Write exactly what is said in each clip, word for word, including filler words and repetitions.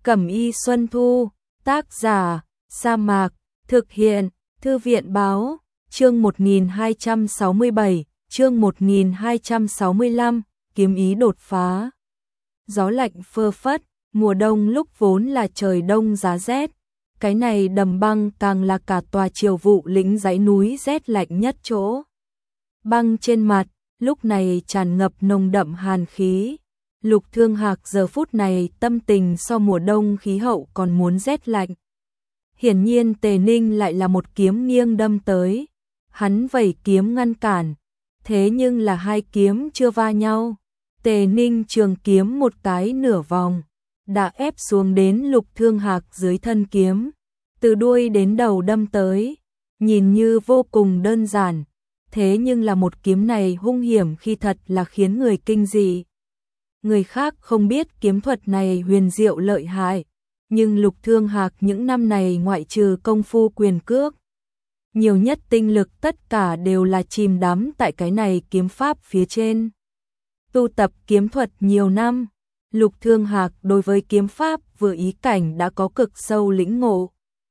Cẩm y Xuân Thu, tác giả, Sa Mạc, thực hiện, Thư viện báo, chương một nghìn hai trăm sáu mươi bảy, chương một nghìn hai trăm sáu mươi lăm, kiếm ý đột phá. Gió lạnh phơ phất, mùa đông lúc vốn là trời đông giá rét, cái này đầm băng càng là cả tòa Triều Vụ lĩnh dãy núi rét lạnh nhất chỗ. Băng trên mặt, lúc này tràn ngập nồng đậm hàn khí. Lục Thương Hạc giờ phút này tâm tình so mùa đông khí hậu còn muốn rét lạnh. Hiển nhiên Tề Ninh lại là một kiếm nghiêng đâm tới. Hắn vẩy kiếm ngăn cản, thế nhưng là hai kiếm chưa va nhau. Tề Ninh trường kiếm một cái nửa vòng, đã ép xuống đến Lục Thương Hạc dưới thân kiếm, từ đuôi đến đầu đâm tới, nhìn như vô cùng đơn giản, thế nhưng là một kiếm này hung hiểm khi thật là khiến người kinh dị. Người khác không biết kiếm thuật này huyền diệu lợi hại, nhưng Lục Thương Hạc những năm này ngoại trừ công phu quyền cước, nhiều nhất tinh lực tất cả đều là chìm đắm tại cái này kiếm pháp phía trên. Tu tập kiếm thuật nhiều năm, Lục Thương Hạc đối với kiếm pháp vừa ý cảnh đã có cực sâu lĩnh ngộ.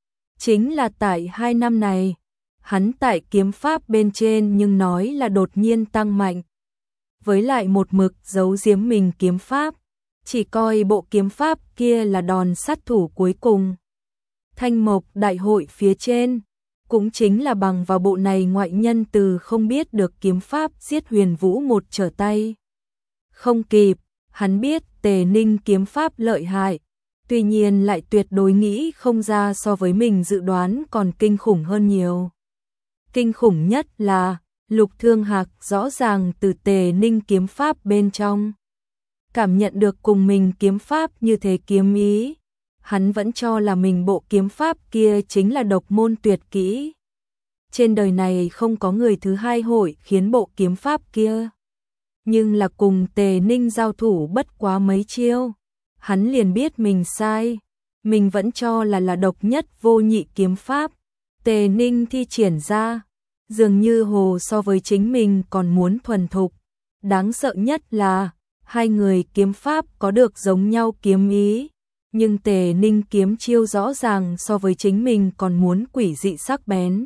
Chính là tại hai năm này, hắn tại kiếm pháp bên trên nhưng nói là đột nhiên tăng mạnh. Với lại một mực giấu giếm mình kiếm pháp, chỉ coi bộ kiếm pháp kia là đòn sát thủ cuối cùng. Thanh Mộc đại hội phía trên, cũng chính là bằng vào bộ này ngoại nhân từ không biết được kiếm pháp giết Huyền Vũ một trở tay. Không kịp, hắn biết Tề Ninh kiếm pháp lợi hại, tuy nhiên lại tuyệt đối nghĩ không ra so với mình dự đoán còn kinh khủng hơn nhiều. Kinh khủng nhất là Lục Thương Hạc rõ ràng từ Tề Ninh kiếm pháp bên trong cảm nhận được cùng mình kiếm pháp như thế kiếm ý. Hắn vẫn cho là mình bộ kiếm pháp kia chính là độc môn tuyệt kỹ. Trên đời này không có người thứ hai hội khiến bộ kiếm pháp kia. Nhưng là cùng Tề Ninh giao thủ bất quá mấy chiêu, hắn liền biết mình sai. Mình vẫn cho là là độc nhất vô nhị kiếm pháp. Tề Ninh thi triển ra, dường như hồ so với chính mình còn muốn thuần thục. Đáng sợ nhất là, hai người kiếm pháp có được giống nhau kiếm ý, nhưng Tề Ninh kiếm chiêu rõ ràng so với chính mình còn muốn quỷ dị sắc bén.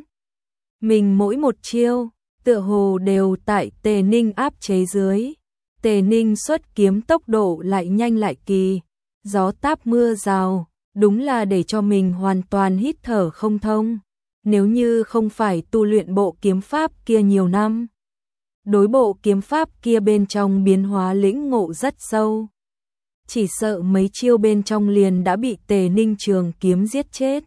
Mình mỗi một chiêu, tựa hồ đều tại Tề Ninh áp chế dưới. Tề Ninh xuất kiếm tốc độ lại nhanh lại kỳ, gió táp mưa rào, đúng là để cho mình hoàn toàn hít thở không thông. Nếu như không phải tu luyện bộ kiếm pháp kia nhiều năm, đối bộ kiếm pháp kia bên trong biến hóa lĩnh ngộ rất sâu, chỉ sợ mấy chiêu bên trong liền đã bị Tề Ninh trường kiếm giết chết.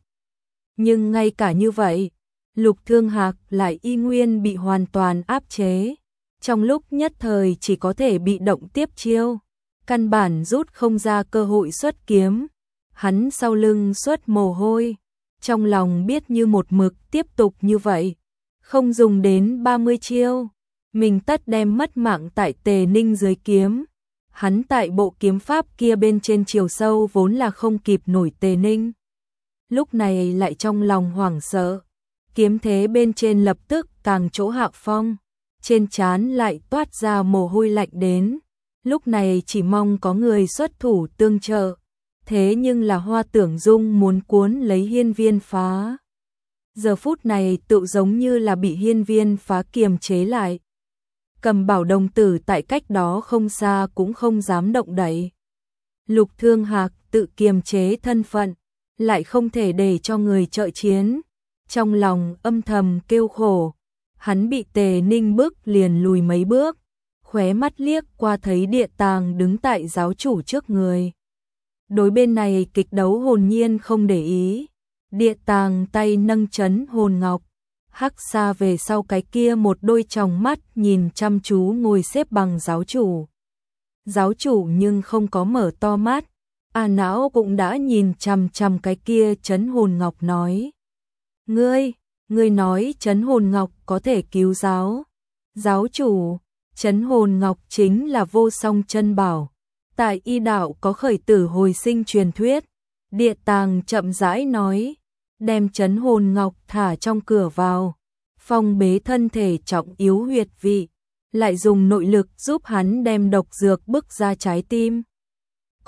Nhưng ngay cả như vậy, Lục Thương Hạc lại y nguyên bị hoàn toàn áp chế, trong lúc nhất thời chỉ có thể bị động tiếp chiêu, căn bản rút không ra cơ hội xuất kiếm. Hắn sau lưng xuất mồ hôi, trong lòng biết như một mực tiếp tục như vậy, không dùng đến ba mươi chiêu, mình tất đem mất mạng tại Tề Ninh dưới kiếm. Hắn tại bộ kiếm pháp kia bên trên chiều sâu vốn là không kịp nổi Tề Ninh. Lúc này lại trong lòng hoảng sợ, kiếm thế bên trên lập tức càng chỗ hạ phong, trên trán lại toát ra mồ hôi lạnh đến. Lúc này chỉ mong có người xuất thủ tương trợ, thế nhưng là Hoa Tưởng Dung muốn cuốn lấy Hiên Viên Phá. Giờ phút này tự giống như là bị Hiên Viên Phá kiềm chế lại. Cầm Bảo đồng tử tại cách đó không xa cũng không dám động đậy. Lục Thương Hạc tự kiềm chế thân phận, lại không thể để cho người trợ chiến. Trong lòng âm thầm kêu khổ, hắn bị Tề Ninh bước liền lùi mấy bước, khóe mắt liếc qua thấy Địa Tàng đứng tại giáo chủ trước người. Đối bên này kịch đấu hồn nhiên không để ý, Địa Tàng tay nâng chấn hồn ngọc, hắc xa về sau cái kia một đôi tròng mắt nhìn chăm chú ngồi xếp bằng giáo chủ. Giáo chủ nhưng không có mở to mắt, à não cũng đã nhìn chằm chằm cái kia chấn hồn ngọc nói. Ngươi, ngươi nói chấn hồn ngọc có thể cứu giáo. Giáo chủ, chấn hồn ngọc chính là vô song chân bảo. Tại y đạo có khởi tử hồi sinh truyền thuyết. Địa Tàng chậm rãi nói, đem chấn hồn ngọc thả trong cửa vào, phong bế thân thể trọng yếu huyệt vị, lại dùng nội lực giúp hắn đem độc dược bức ra trái tim.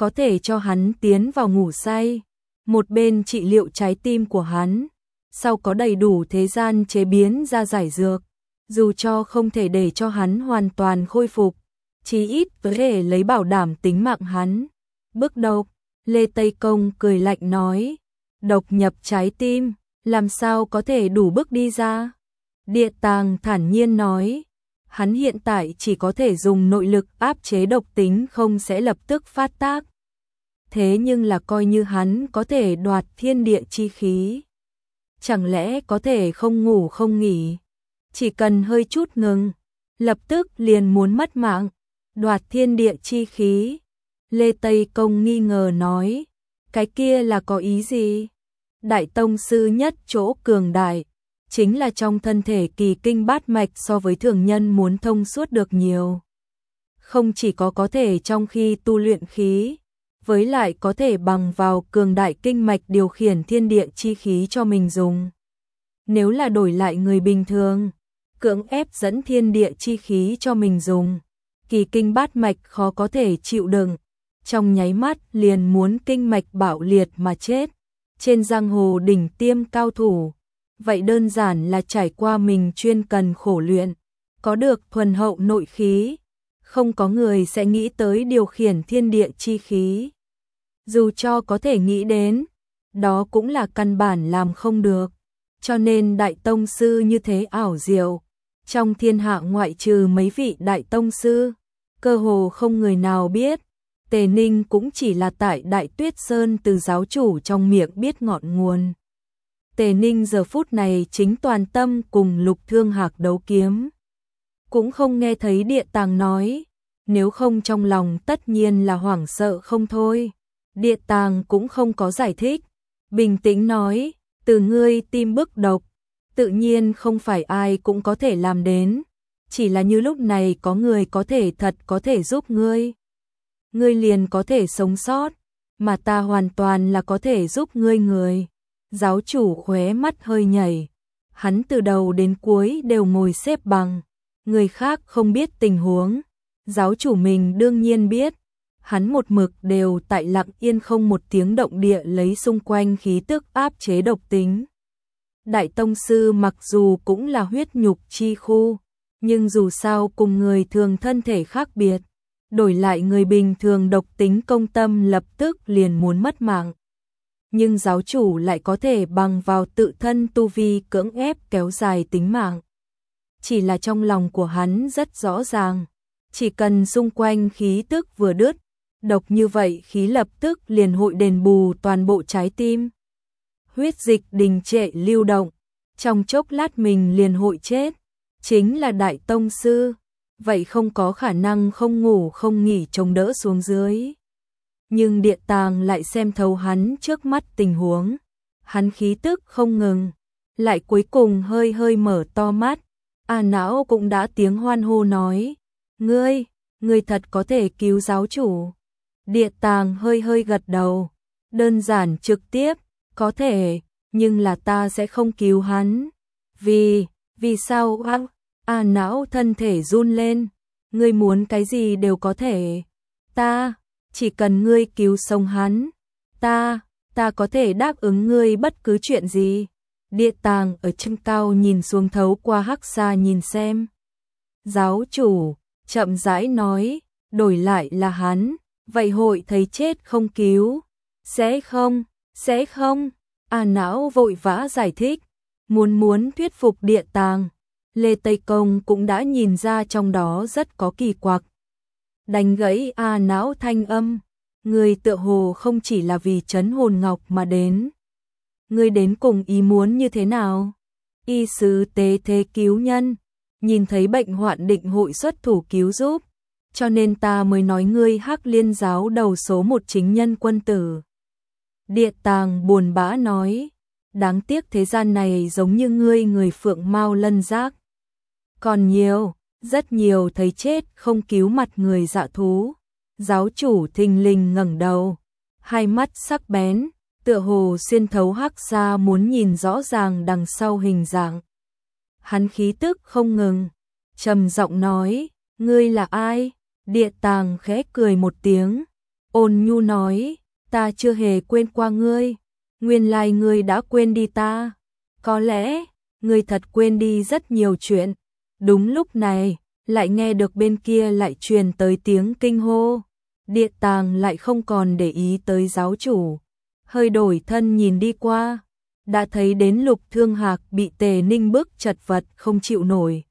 có thể cho hắn tiến vào ngủ say, một bên trị liệu trái tim của hắn, sau có đầy đủ thế gian chế biến ra giải dược, dù cho không thể để cho hắn hoàn toàn khôi phục, chí ít có thể lấy bảo đảm tính mạng hắn. Bước độc, Lê Tây Công cười lạnh nói, độc nhập trái tim, làm sao có thể đủ bước đi ra? Địa Tàng thản nhiên nói, hắn hiện tại chỉ có thể dùng nội lực áp chế độc tính không sẽ lập tức phát tác. Thế nhưng là coi như hắn có thể đoạt thiên địa chi khí, chẳng lẽ có thể không ngủ không nghỉ, chỉ cần hơi chút ngừng, lập tức liền muốn mất mạng, đoạt thiên địa chi khí. Lê Tây Công nghi ngờ nói, cái kia là có ý gì? Đại tông sư nhất chỗ cường đại, chính là trong thân thể kỳ kinh bát mạch so với thường nhân muốn thông suốt được nhiều. Không chỉ có có thể trong khi tu luyện khí, với lại có thể bằng vào cường đại kinh mạch điều khiển thiên địa chi khí cho mình dùng. Nếu là đổi lại người bình thường, cưỡng ép dẫn thiên địa chi khí cho mình dùng, kỳ kinh bát mạch khó có thể chịu đựng, trong nháy mắt liền muốn kinh mạch bạo liệt mà chết. Trên giang hồ đỉnh tiêm cao thủ, vậy đơn giản là trải qua mình chuyên cần khổ luyện, có được thuần hậu nội khí, không có người sẽ nghĩ tới điều khiển thiên địa chi khí. Dù cho có thể nghĩ đến, đó cũng là căn bản làm không được, cho nên đại tông sư như thế ảo diệu. Trong thiên hạ ngoại trừ mấy vị đại tông sư, cơ hồ không người nào biết. Tề Ninh cũng chỉ là tại Đại Tuyết Sơn từ giáo chủ trong miệng biết ngọn nguồn. Tề Ninh giờ phút này chính toàn tâm cùng Lục Thương Hạc đấu kiếm. Cũng không nghe thấy Địa Tàng nói, nếu không trong lòng tất nhiên là hoảng sợ không thôi. Địa Tàng cũng không có giải thích, bình tĩnh nói, từ ngươi tim bức độc, tự nhiên không phải ai cũng có thể làm đến, chỉ là như lúc này có người có thể thật có thể giúp ngươi. Ngươi liền có thể sống sót, mà ta hoàn toàn là có thể giúp ngươi người. Giáo chủ khóe mắt hơi nhảy, hắn từ đầu đến cuối đều ngồi xếp bằng, người khác không biết tình huống, giáo chủ mình đương nhiên biết, hắn một mực đều tại lặng yên không một tiếng động địa lấy xung quanh khí tức áp chế độc tính. Đại tông sư mặc dù cũng là huyết nhục chi khu, nhưng dù sao cùng người thường thân thể khác biệt, đổi lại người bình thường độc tính công tâm lập tức liền muốn mất mạng. Nhưng giáo chủ lại có thể bằng vào tự thân tu vi cưỡng ép kéo dài tính mạng. Chỉ là trong lòng của hắn rất rõ ràng, chỉ cần xung quanh khí tức vừa đứt, độc như vậy khí lập tức liền hội đền bù toàn bộ trái tim. Huyết dịch đình trệ lưu động, trong chốc lát mình liền hội chết, chính là đại tông sư, vậy không có khả năng không ngủ không nghỉ chống đỡ xuống dưới. Nhưng Địa Tàng lại xem thấu hắn trước mắt tình huống, hắn khí tức không ngừng, lại cuối cùng hơi hơi mở to mắt, A Não cũng đã tiếng hoan hô nói, ngươi, ngươi thật có thể cứu giáo chủ. Địa Tàng hơi hơi gật đầu, đơn giản trực tiếp, có thể, nhưng là ta sẽ không cứu hắn. Vì, vì sao A, A Não thân thể run lên, ngươi muốn cái gì đều có thể, ta, chỉ cần ngươi cứu sống hắn, ta, ta có thể đáp ứng ngươi bất cứ chuyện gì. Địa Tàng ở trên cao nhìn xuống thấu qua hắc xa nhìn xem. Giáo chủ, chậm rãi nói, đổi lại là hắn, vậy hội thấy chết không cứu. Sẽ không, sẽ không, A Não vội vã giải thích, muốn muốn thuyết phục Địa Tàng. Lê Tây Công cũng đã nhìn ra trong đó rất có kỳ quặc. Đánh gãy A Não thanh âm, người tựa hồ không chỉ là vì trấn hồn ngọc mà đến. Ngươi đến cùng ý muốn như thế nào? Y sứ tế thế cứu nhân, nhìn thấy bệnh hoạn định hội xuất thủ cứu giúp, cho nên ta mới nói ngươi Hắc Liên giáo đầu số một chính nhân quân tử. Địa Tàng buồn bã nói, đáng tiếc thế gian này giống như ngươi người phượng mao lân giác. Còn nhiều, rất nhiều thấy chết không cứu mặt người dạ thú. Giáo chủ thình lình ngẩng đầu, hai mắt sắc bén, tựa hồ xuyên thấu hắc xa muốn nhìn rõ ràng đằng sau hình dạng. Hắn khí tức không ngừng, trầm giọng nói, ngươi là ai? Địa Tàng khẽ cười một tiếng, ôn nhu nói, ta chưa hề quên qua ngươi, nguyên lai ngươi đã quên đi ta, có lẽ, ngươi thật quên đi rất nhiều chuyện. Đúng lúc này, lại nghe được bên kia lại truyền tới tiếng kinh hô, Địa Tàng lại không còn để ý tới giáo chủ, hơi đổi thân nhìn đi qua, đã thấy đến Lục Thương Hạc bị Tề Ninh bức chật vật không chịu nổi,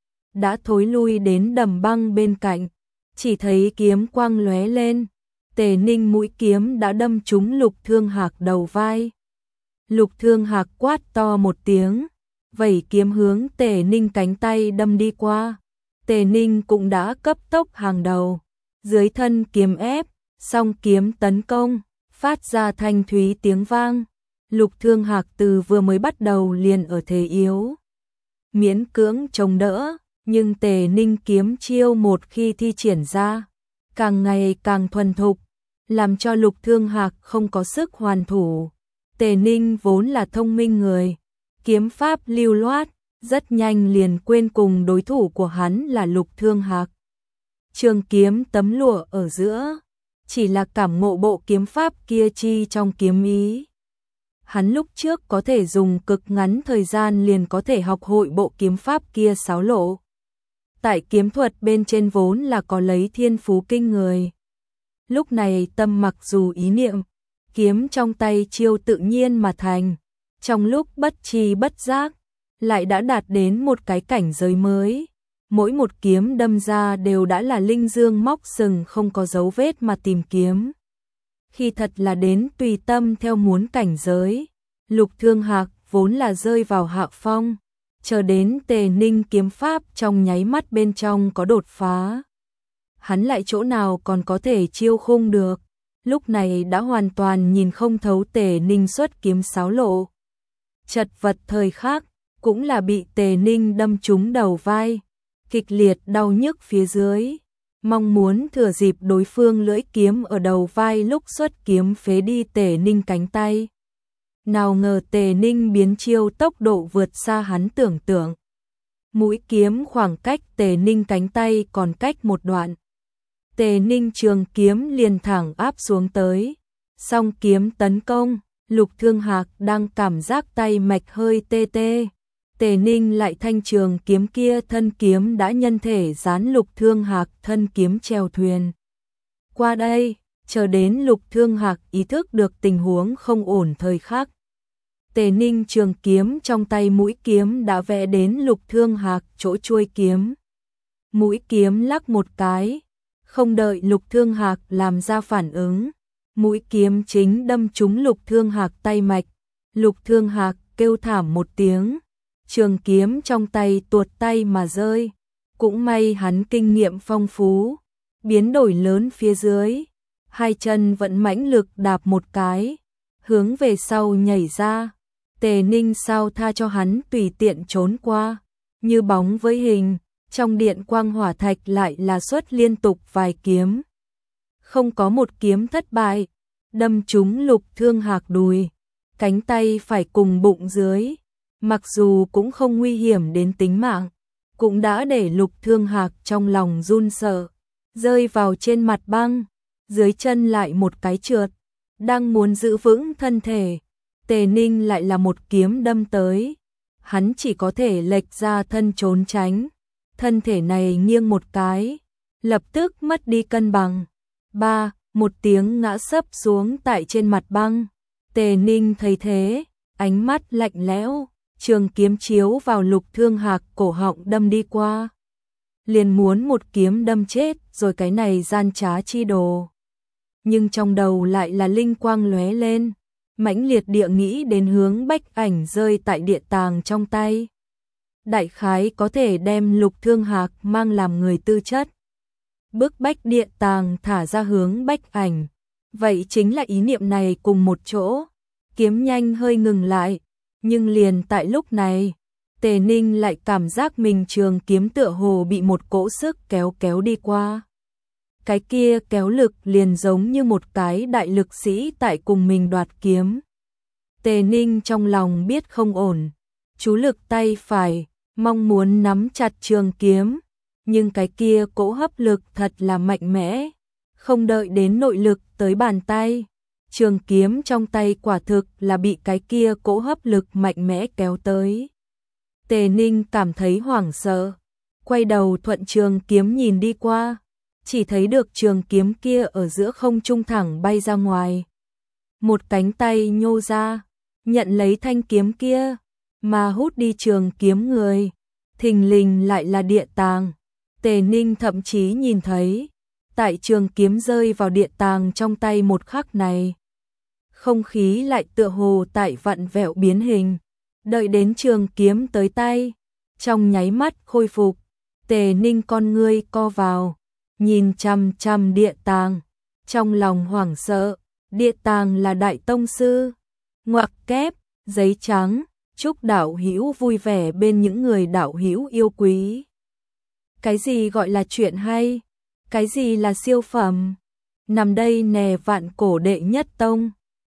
đã thối lui đến đầm băng bên cạnh, chỉ thấy kiếm quang lóe lên, Tề Ninh mũi kiếm đã đâm trúng Lục Thương Hạc đầu vai. Lục Thương Hạc quát to một tiếng, vẩy kiếm hướng Tề Ninh cánh tay đâm đi qua. Tề Ninh cũng đã cấp tốc hàng đầu, dưới thân kiếm ép, song kiếm tấn công, phát ra thanh thúy tiếng vang. Lục Thương Hạc từ vừa mới bắt đầu liền ở thế yếu, miễn cưỡng chống đỡ, nhưng Tề Ninh kiếm chiêu một khi thi triển ra, càng ngày càng thuần thục, làm cho Lục Thương Hạc không có sức hoàn thủ. Tề Ninh vốn là thông minh người, kiếm pháp lưu loát, rất nhanh liền quên cùng đối thủ của hắn là Lục Thương Hạc. Trường kiếm tấm lụa ở giữa, chỉ là cảm ngộ bộ kiếm pháp kia chi trong kiếm ý. Hắn lúc trước có thể dùng cực ngắn thời gian liền có thể học hội bộ kiếm pháp kia xáo lộ. Tại kiếm thuật bên trên vốn là có lấy thiên phú kinh người. Lúc này tâm mặc dù ý niệm, kiếm trong tay chiêu tự nhiên mà thành, trong lúc bất tri bất giác, lại đã đạt đến một cái cảnh giới mới. Mỗi một kiếm đâm ra đều đã là linh dương móc sừng không có dấu vết mà tìm kiếm. Khi thật là đến tùy tâm theo muốn cảnh giới, Lục Thương Hạc vốn là rơi vào hạ phong, chờ đến Tề Ninh kiếm pháp trong nháy mắt bên trong có đột phá. Hắn lại chỗ nào còn có thể chiêu khung được, lúc này đã hoàn toàn nhìn không thấu Tề Ninh xuất kiếm xáo lộ. Chật vật thời khắc, cũng là bị Tề Ninh đâm trúng đầu vai, kịch liệt đau nhức phía dưới, mong muốn thừa dịp đối phương lưỡi kiếm ở đầu vai lúc xuất kiếm phế đi Tề Ninh cánh tay. Nào ngờ Tề Ninh biến chiêu tốc độ vượt xa hắn tưởng tượng. Mũi kiếm khoảng cách Tề Ninh cánh tay còn cách một đoạn. Tề Ninh trường kiếm liền thẳng áp xuống tới, song kiếm tấn công, Lục Thương Hạc đang cảm giác tay mạch hơi tê tê. Tề Ninh lại thanh trường kiếm kia thân kiếm đã nhân thể dán Lục Thương Hạc thân kiếm chèo thuyền. Qua đây, chờ đến Lục Thương Hạc ý thức được tình huống không ổn thời khắc. Tề Ninh trường kiếm trong tay mũi kiếm đã vẽ đến Lục Thương Hạc chỗ chuôi kiếm. Mũi kiếm lắc một cái, không đợi Lục Thương Hạc làm ra phản ứng, mũi kiếm chính đâm trúng Lục Thương Hạc tay mạch. Lục Thương Hạc kêu thảm một tiếng, trường kiếm trong tay tuột tay mà rơi. Cũng may hắn kinh nghiệm phong phú, biến đổi lớn phía dưới, hai chân vẫn mãnh lực đạp một cái, hướng về sau nhảy ra. Tề Ninh sao tha cho hắn tùy tiện trốn qua, như bóng với hình, trong điện quang hỏa thạch lại là xuất liên tục vài kiếm. Không có một kiếm thất bại, đâm trúng Lục Thương Hạc đùi, cánh tay phải cùng bụng dưới, mặc dù cũng không nguy hiểm đến tính mạng, cũng đã để Lục Thương Hạc trong lòng run sợ, rơi vào trên mặt băng, dưới chân lại một cái trượt, đang muốn giữ vững thân thể. Tề Ninh lại là một kiếm đâm tới, hắn chỉ có thể lệch ra thân trốn tránh, thân thể này nghiêng một cái, lập tức mất đi cân bằng. Ba, một tiếng ngã sấp xuống tại trên mặt băng. Tề Ninh thấy thế, ánh mắt lạnh lẽo, trường kiếm chiếu vào Lục Thương Hạc cổ họng đâm đi qua. Liền muốn một kiếm đâm chết rồi cái này gian trá chi đồ. Nhưng trong đầu lại là linh quang lóe lên, mãnh liệt địa nghĩ đến hướng bách ảnh rơi tại địa tàng trong tay. Đại khái có thể đem Lục Thương Hạc mang làm người tư chất, bức bách địa tàng thả ra hướng bách ảnh. Vậy chính là ý niệm này cùng một chỗ, kiếm nhanh hơi ngừng lại, nhưng liền tại lúc này, Tề Ninh lại cảm giác mình trường kiếm tựa hồ bị một cỗ sức kéo kéo đi qua. Cái kia kéo lực liền giống như một cái đại lực sĩ tại cùng mình đoạt kiếm. Tề Ninh trong lòng biết không ổn, chú lực tay phải, mong muốn nắm chặt trường kiếm, nhưng cái kia cỗ hấp lực thật là mạnh mẽ, Không đợi đến nội lực tới bàn tay, trường kiếm trong tay quả thực là bị cái kia cỗ hấp lực mạnh mẽ kéo tới. Tề Ninh cảm thấy hoảng sợ, quay đầu thuận trường kiếm nhìn đi qua, chỉ thấy được trường kiếm kia ở giữa không trung thẳng bay ra ngoài. Một cánh tay nhô ra, nhận lấy thanh kiếm kia, mà hút đi trường kiếm người, thình lình lại là địa tàng. Tề Ninh thậm chí nhìn thấy, tại trường kiếm rơi vào địa tàng trong tay một khắc này, không khí lại tựa hồ tại vặn vẹo biến hình, đợi đến trường kiếm tới tay, trong nháy mắt khôi phục. Tề Ninh con ngươi co vào, nhìn chằm chằm địa tàng, trong lòng hoảng sợ. Địa tàng là đại tông sư. Ngoặc kép, giấy trắng, chúc đạo hữu vui vẻ bên những người đạo hữu yêu quý. Cái gì gọi là chuyện hay? Cái gì là siêu phẩm? Nằm đây nè vạn cổ đệ nhất tông.